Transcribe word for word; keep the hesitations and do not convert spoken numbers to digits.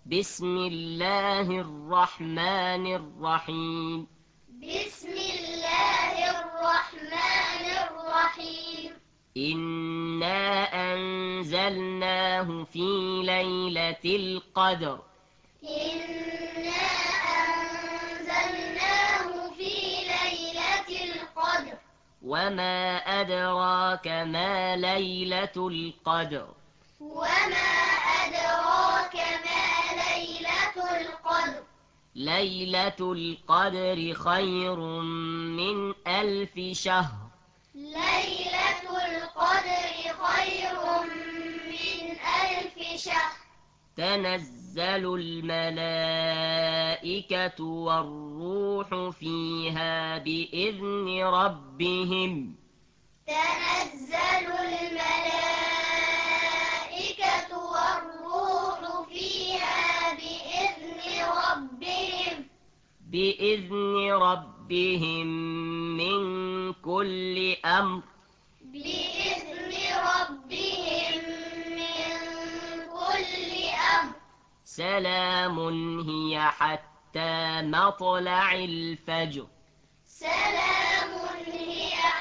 بسم الله الرحمن الرحيم بسم الله الرحمن الرحيم إنا أنزلناه في ليلة القدر إنا أنزلناه في ليلة القدر وما أدراك ما ليلة القدر وما أدراك ما ليلة القدر ليلة القدر خير من ألف شهر ليلة القدر خير من ألف شهر تنزل الملائكة والروح فيها بإذن ربهم تنزل الملائكة والروح فيها بإذن ربهم بإذن ربهم من كل أمر بإذن ربهم من كل أمر سلام هي حتى مطلع الفجر سلام هي